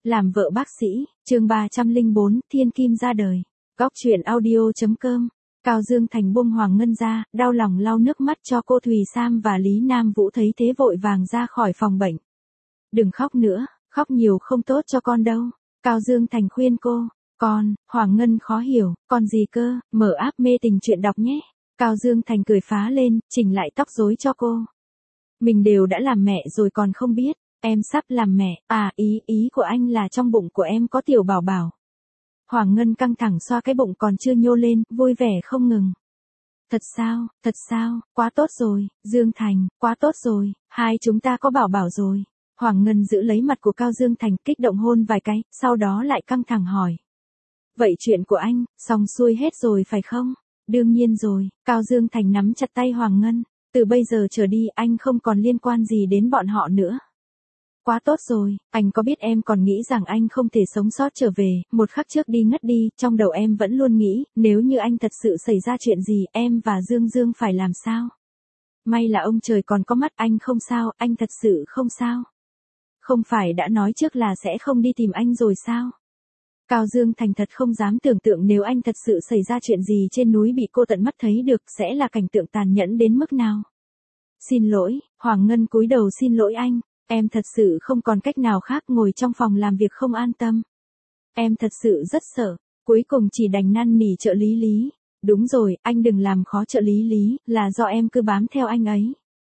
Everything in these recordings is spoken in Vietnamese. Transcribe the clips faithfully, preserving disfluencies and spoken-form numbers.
Làm vợ bác sĩ, chương ba trăm lẻ bốn, Thiên Kim ra đời. Góc truyện audio.com. Cao Dương Thành buông Hoàng Ngân ra, đau lòng lau nước mắt cho cô Thùy Sam và Lý Nam Vũ thấy thế vội vàng ra khỏi phòng bệnh. Đừng khóc nữa, khóc nhiều không tốt cho con đâu. Cao Dương Thành khuyên cô. Con, Hoàng Ngân khó hiểu, con gì cơ, mở app mê tình chuyện đọc nhé. Cao Dương Thành cười phá lên, chỉnh lại tóc rối cho cô. Mình đều đã làm mẹ rồi còn không biết. Em sắp làm mẹ, à ý, ý của anh là trong bụng của em có tiểu bảo bảo. Hoàng Ngân căng thẳng xoa cái bụng còn chưa nhô lên, vui vẻ không ngừng. Thật sao, thật sao, quá tốt rồi, Dương Thành, quá tốt rồi, hai chúng ta có bảo bảo rồi. Hoàng Ngân giữ lấy mặt của Cao Dương Thành kích động hôn vài cái, sau đó lại căng thẳng hỏi. Vậy chuyện của anh, xong xuôi hết rồi phải không? Đương nhiên rồi, Cao Dương Thành nắm chặt tay Hoàng Ngân, từ bây giờ trở đi anh không còn liên quan gì đến bọn họ nữa. Quá tốt rồi, anh có biết em còn nghĩ rằng anh không thể sống sót trở về, một khắc trước đi ngất đi, trong đầu em vẫn luôn nghĩ, nếu như anh thật sự xảy ra chuyện gì, em và Dương Dương phải làm sao? May là ông trời còn có mắt, anh không sao, anh thật sự không sao. Không phải đã nói trước là sẽ không đi tìm anh rồi sao? Cao Dương Thành thật không dám tưởng tượng nếu anh thật sự xảy ra chuyện gì trên núi bị cô tận mắt thấy được sẽ là cảnh tượng tàn nhẫn đến mức nào. Xin lỗi, Hoàng Ngân cúi đầu xin lỗi anh. Em thật sự không còn cách nào khác, ngồi trong phòng làm việc không an tâm. Em thật sự rất sợ, cuối cùng chỉ đành năn nỉ trợ lý Lý. Đúng rồi, anh đừng làm khó trợ lý Lý, là do em cứ bám theo anh ấy.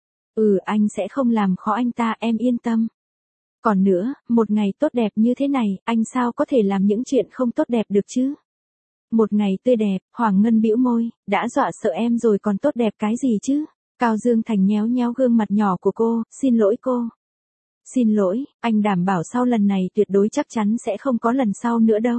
Ừ, anh sẽ không làm khó anh ta, em yên tâm. Còn nữa, một ngày tốt đẹp như thế này, anh sao có thể làm những chuyện không tốt đẹp được chứ? Một ngày tươi đẹp, Hoàng Ngân bĩu môi, đã dọa sợ em rồi còn tốt đẹp cái gì chứ? Cao Dương Thành nhéo nhéo gương mặt nhỏ của cô, xin lỗi cô. Xin lỗi, anh đảm bảo sau lần này tuyệt đối chắc chắn sẽ không có lần sau nữa đâu.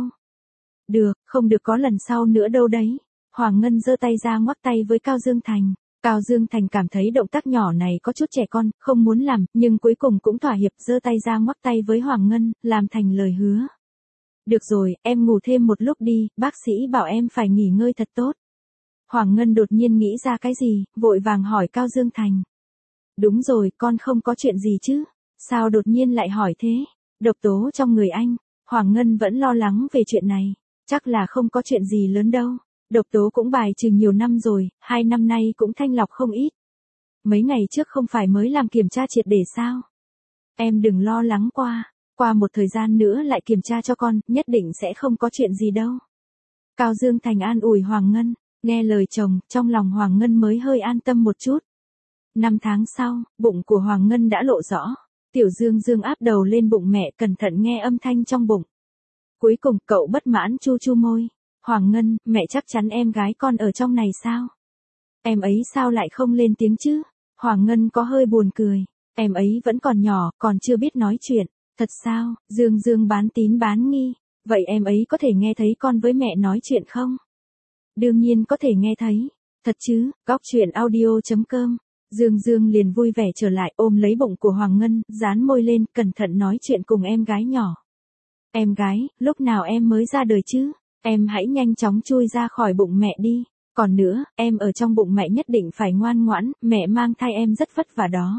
Được, không được có lần sau nữa đâu đấy. Hoàng Ngân giơ tay ra ngoắc tay với Cao Dương Thành. Cao Dương Thành cảm thấy động tác nhỏ này có chút trẻ con, không muốn làm, nhưng cuối cùng cũng thỏa hiệp giơ tay ra ngoắc tay với Hoàng Ngân, làm thành lời hứa. Được rồi, em ngủ thêm một lúc đi, bác sĩ bảo em phải nghỉ ngơi thật tốt. Hoàng Ngân đột nhiên nghĩ ra cái gì, vội vàng hỏi Cao Dương Thành. Đúng rồi, con không có chuyện gì chứ? Sao đột nhiên lại hỏi thế? Độc tố trong người anh. Hoàng Ngân vẫn lo lắng về chuyện này. Chắc là không có chuyện gì lớn đâu. Độc tố cũng bài trừ nhiều năm rồi, hai năm nay cũng thanh lọc không ít. Mấy ngày trước không phải mới làm kiểm tra triệt để sao? Em đừng lo lắng qua. Qua một thời gian nữa lại kiểm tra cho con, nhất định sẽ không có chuyện gì đâu. Cao Dương Thành an ủi Hoàng Ngân. Nghe lời chồng, trong lòng Hoàng Ngân mới hơi an tâm một chút. Năm tháng sau, bụng của Hoàng Ngân đã lộ rõ. Tiểu Dương Dương áp đầu lên bụng mẹ, cẩn thận nghe âm thanh trong bụng. Cuối cùng cậu bất mãn chu chu môi. Hoàng Ngân, mẹ chắc chắn em gái con ở trong này sao? Em ấy sao lại không lên tiếng chứ? Hoàng Ngân có hơi buồn cười. Em ấy vẫn còn nhỏ, còn chưa biết nói chuyện. Thật sao? Dương Dương bán tín bán nghi. Vậy em ấy có thể nghe thấy con với mẹ nói chuyện không? Đương nhiên có thể nghe thấy. Thật chứ? Góc truyện audio.com. Dương Dương liền vui vẻ trở lại, ôm lấy bụng của Hoàng Ngân, dán môi lên, cẩn thận nói chuyện cùng em gái nhỏ. Em gái, lúc nào em mới ra đời chứ? Em hãy nhanh chóng chui ra khỏi bụng mẹ đi. Còn nữa, em ở trong bụng mẹ nhất định phải ngoan ngoãn, mẹ mang thai em rất vất vả đó.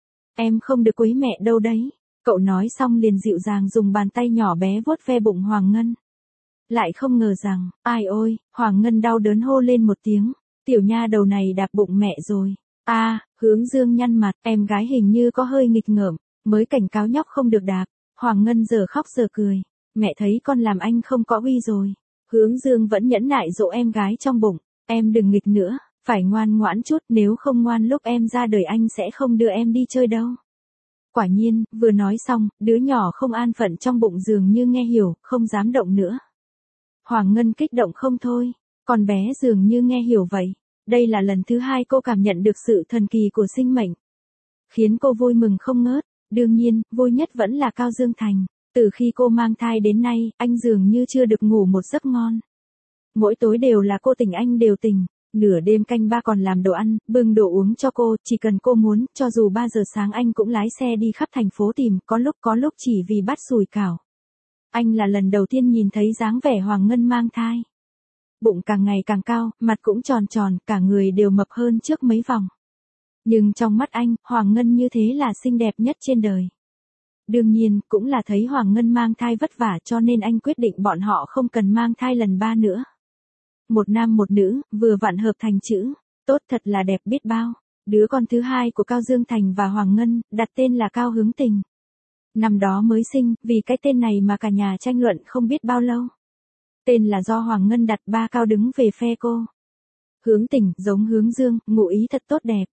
Em không được quấy mẹ đâu đấy. Cậu nói xong liền dịu dàng dùng bàn tay nhỏ bé vuốt ve bụng Hoàng Ngân. Lại không ngờ rằng, ai ôi, Hoàng Ngân đau đớn hô lên một tiếng. Tiểu nha đầu này đạp bụng mẹ rồi. A, à, Hướng Dương nhăn mặt, em gái hình như có hơi nghịch ngợm, mới cảnh cáo nhóc không được đạp. Hoàng Ngân giờ khóc giờ cười, mẹ thấy con làm anh không có uy rồi. Hướng Dương vẫn nhẫn nại dỗ em gái trong bụng, em đừng nghịch nữa, phải ngoan ngoãn chút, nếu không ngoan lúc em ra đời anh sẽ không đưa em đi chơi đâu. Quả nhiên, vừa nói xong, đứa nhỏ không an phận trong bụng dường như nghe hiểu, không dám động nữa. Hoàng Ngân kích động không thôi, con bé dường như nghe hiểu vậy. Đây là lần thứ hai cô cảm nhận được sự thần kỳ của sinh mệnh. Khiến cô vui mừng không ngớt. Đương nhiên, vui nhất vẫn là Cao Dương Thành. Từ khi cô mang thai đến nay, anh dường như chưa được ngủ một giấc ngon. Mỗi tối đều là cô tỉnh anh đều tỉnh. Nửa đêm canh ba còn làm đồ ăn, bưng đồ uống cho cô, chỉ cần cô muốn, cho dù ba giờ sáng anh cũng lái xe đi khắp thành phố tìm, có lúc có lúc chỉ vì bắt sủi cảo. Anh là lần đầu tiên nhìn thấy dáng vẻ Hoàng Ngân mang thai. Bụng càng ngày càng cao, mặt cũng tròn tròn, cả người đều mập hơn trước mấy vòng. Nhưng trong mắt anh, Hoàng Ngân như thế là xinh đẹp nhất trên đời. Đương nhiên, cũng là thấy Hoàng Ngân mang thai vất vả cho nên anh quyết định bọn họ không cần mang thai lần ba nữa. Một nam một nữ, vừa vặn hợp thành chữ, tốt thật là đẹp biết bao. Đứa con thứ hai của Cao Dương Thành và Hoàng Ngân, đặt tên là Cao Hướng Tình. Năm đó mới sinh, vì cái tên này mà cả nhà tranh luận không biết bao lâu. Tên là do Hoàng Ngân đặt, ba Cao đứng về phe cô. Hướng Tình, giống Hướng Dương, ngụ ý thật tốt đẹp.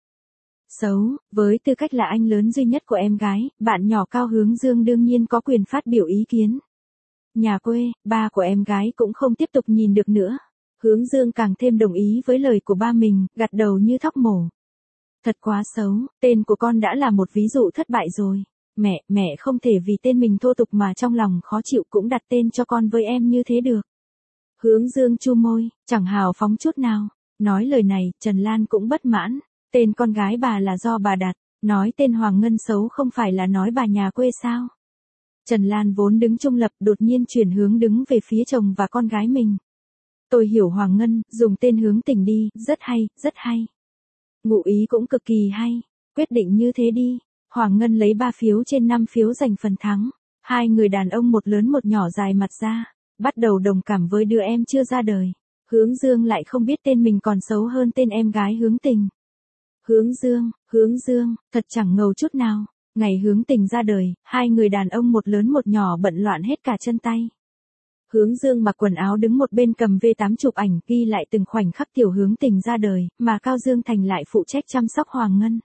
Xấu, với tư cách là anh lớn duy nhất của em gái, bạn nhỏ Cao Hướng Dương đương nhiên có quyền phát biểu ý kiến. Nhà quê, ba của em gái cũng không tiếp tục nhìn được nữa. Hướng Dương càng thêm đồng ý với lời của ba mình, gật đầu như thóc mổ. Thật quá xấu, tên của con đã là một ví dụ thất bại rồi. Mẹ, mẹ không thể vì tên mình thô tục mà trong lòng khó chịu cũng đặt tên cho con với em như thế được. Hướng Dương chu môi, chẳng hào phóng chút nào. Nói lời này, Trần Lan cũng bất mãn. Tên con gái bà là do bà đặt, nói tên Hoàng Ngân xấu không phải là nói bà nhà quê sao. Trần Lan vốn đứng trung lập đột nhiên chuyển hướng đứng về phía chồng và con gái mình. Tôi hiểu Hoàng Ngân, dùng tên Hướng Tình đi, rất hay, rất hay. Ngụ ý cũng cực kỳ hay, quyết định như thế đi. Hoàng Ngân lấy ba phiếu trên năm phiếu giành phần thắng. Hai người đàn ông một lớn một nhỏ dài mặt ra, bắt đầu đồng cảm với đứa em chưa ra đời. Hướng Dương lại không biết tên mình còn xấu hơn tên em gái Hướng Tình. Hướng Dương, Hướng Dương, thật chẳng ngầu chút nào. Ngày Hướng Tình ra đời, hai người đàn ông một lớn một nhỏ bận loạn hết cả chân tay. Hướng Dương mặc quần áo đứng một bên cầm vê tám chụp ảnh ghi lại từng khoảnh khắc tiểu Hướng Tình ra đời, mà Cao Dương Thành lại phụ trách chăm sóc Hoàng Ngân.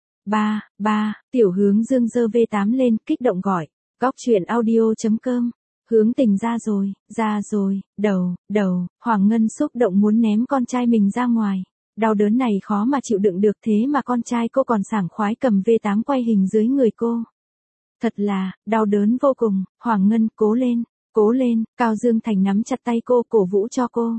Ba, ba, tiểu Hướng Dương giơ vê tám lên, kích động gọi. Góc truyện audio chấm com. Hướng Tình ra rồi, ra rồi, đầu, đầu, Hoàng Ngân xúc động muốn ném con trai mình ra ngoài. Đau đớn này khó mà chịu đựng được thế mà con trai cô còn sảng khoái cầm vê tám quay hình dưới người cô. Thật là, đau đớn vô cùng, Hoàng Ngân cố lên, cố lên, Cao Dương Thành nắm chặt tay cô cổ vũ cho cô.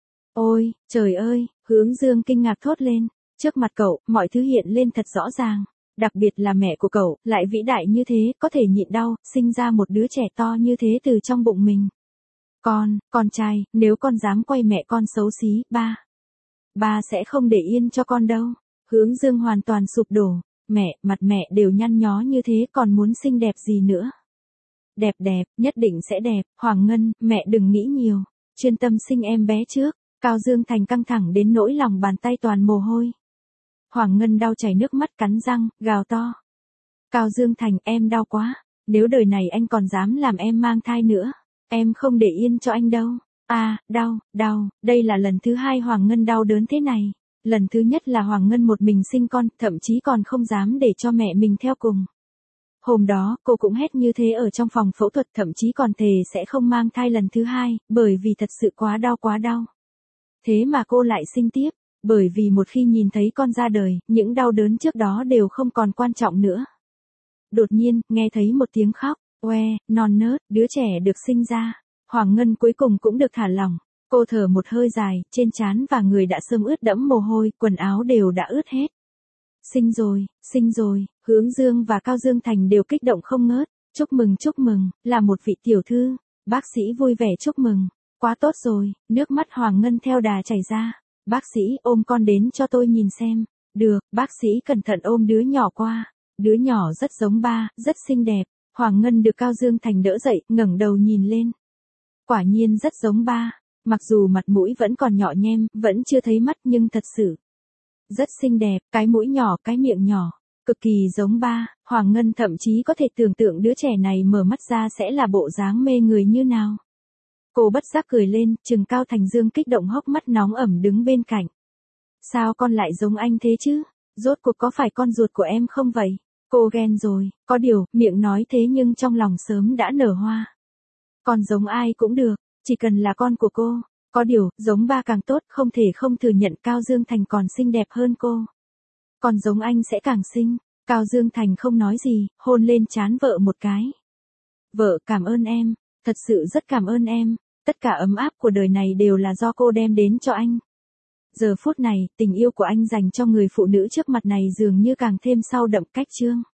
Ôi, trời ơi, Hướng Dương kinh ngạc thốt lên, trước mặt cậu, mọi thứ hiện lên thật rõ ràng. Đặc biệt là mẹ của cậu, lại vĩ đại như thế, có thể nhịn đau, sinh ra một đứa trẻ to như thế từ trong bụng mình. Con, con trai, nếu con dám quay mẹ con xấu xí, ba. Ba sẽ không để yên cho con đâu. Hướng Dương hoàn toàn sụp đổ. Mẹ, mặt mẹ đều nhăn nhó như thế còn muốn xinh đẹp gì nữa. Đẹp đẹp, nhất định sẽ đẹp. Hoàng Ngân, mẹ đừng nghĩ nhiều. Chuyên tâm sinh em bé trước. Cao Dương Thành căng thẳng đến nỗi lòng bàn tay toàn mồ hôi. Hoàng Ngân đau chảy nước mắt cắn răng, gào to. Cao Dương Thành, em đau quá. Nếu đời này anh còn dám làm em mang thai nữa, em không để yên cho anh đâu. À, đau, đau, đây là lần thứ hai Hoàng Ngân đau đớn thế này. Lần thứ nhất là Hoàng Ngân một mình sinh con, thậm chí còn không dám để cho mẹ mình theo cùng. Hôm đó, cô cũng hét như thế ở trong phòng phẫu thuật, thậm chí còn thề sẽ không mang thai lần thứ hai, bởi vì thật sự quá đau quá đau. Thế mà cô lại sinh tiếp, bởi vì một khi nhìn thấy con ra đời, những đau đớn trước đó đều không còn quan trọng nữa. Đột nhiên, nghe thấy một tiếng khóc, oe, non nớt, đứa trẻ được sinh ra. Hoàng Ngân cuối cùng cũng được thả lỏng. Cô thở một hơi dài, trên trán và người đã sớm ướt đẫm mồ hôi, quần áo đều đã ướt hết. Sinh rồi, sinh rồi, Hướng Dương và Cao Dương Thành đều kích động không ngớt. Chúc mừng chúc mừng, là một vị tiểu thư. Bác sĩ vui vẻ chúc mừng. Quá tốt rồi, nước mắt Hoàng Ngân theo đà chảy ra. Bác sĩ ôm con đến cho tôi nhìn xem. Được, bác sĩ cẩn thận ôm đứa nhỏ qua. Đứa nhỏ rất giống ba, rất xinh đẹp. Hoàng Ngân được Cao Dương Thành đỡ dậy, ngẩng đầu nhìn lên. Quả nhiên rất giống ba. Mặc dù mặt mũi vẫn còn nhỏ nhem, vẫn chưa thấy mắt nhưng thật sự rất xinh đẹp, cái mũi nhỏ, cái miệng nhỏ, cực kỳ giống ba. Hoàng Ngân thậm chí có thể tưởng tượng đứa trẻ này mở mắt ra sẽ là bộ dáng mê người như nào. Cô bất giác cười lên, trừng Cao Thành Dương kích động hốc mắt nóng ẩm đứng bên cạnh. Sao con lại giống anh thế chứ? Rốt cuộc có phải con ruột của em không vậy? Cô ghen rồi, có điều, miệng nói thế nhưng trong lòng sớm đã nở hoa. Con giống ai cũng được, chỉ cần là con của cô. Có điều, giống ba càng tốt, không thể không thừa nhận Cao Dương Thành còn xinh đẹp hơn cô. Còn giống anh sẽ càng xinh. Cao Dương Thành không nói gì, hôn lên trán vợ một cái. Vợ, cảm ơn em, thật sự rất cảm ơn em. Tất cả ấm áp của đời này đều là do cô đem đến cho anh. Giờ phút này, tình yêu của anh dành cho người phụ nữ trước mặt này dường như càng thêm sâu đậm cách trương.